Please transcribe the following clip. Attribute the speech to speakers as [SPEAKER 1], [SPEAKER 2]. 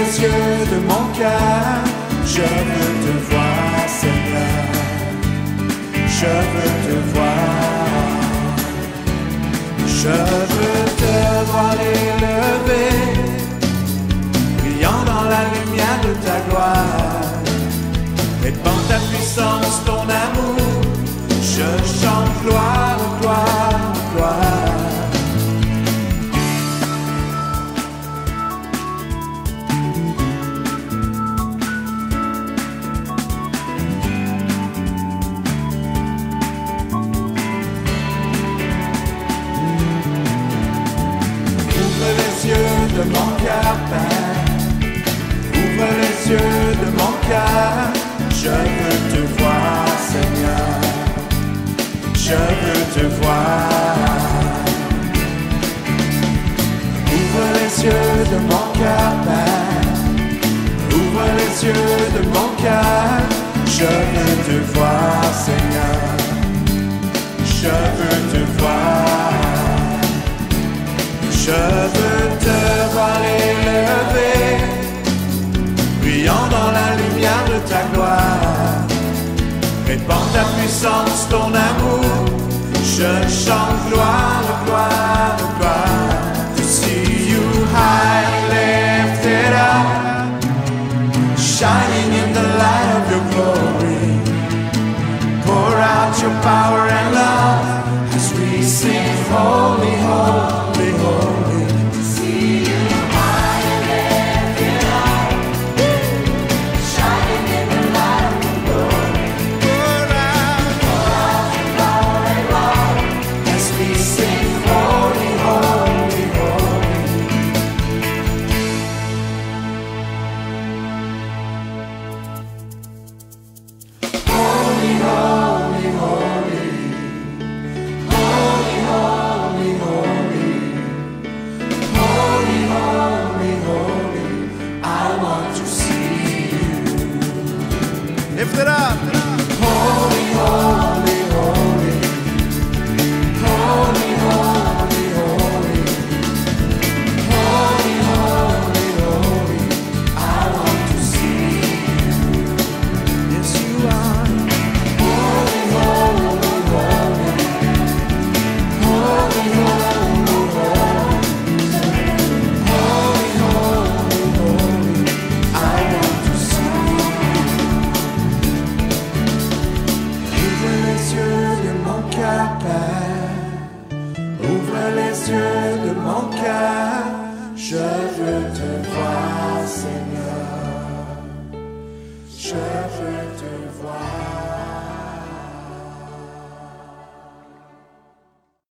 [SPEAKER 1] les yeux de mon cœur, je veux te voir, Seigneur. Je veux te voir. Je veux te voir élevé, brillant dans la lumière de ta gloire. Répand ta puissance, ton amour, je chante gloire, gloire, gloire. De mon cœur, Père, ouvre les yeux de mon cœur, je veux te voir, Seigneur, je veux te voir. Ouvre les yeux de mon cœur, Père, ouvre les yeux de mon cœur, je veux te voir, Seigneur, je veux te voir. Je veux te voir élevé, brillant dans la lumière de ta gloire. Répand ta puissance, ton amour, je chante gloire, gloire, gloire. To see you high lifted up, shining in the light of your glory. Pour out your power and love as we sing holy, holy.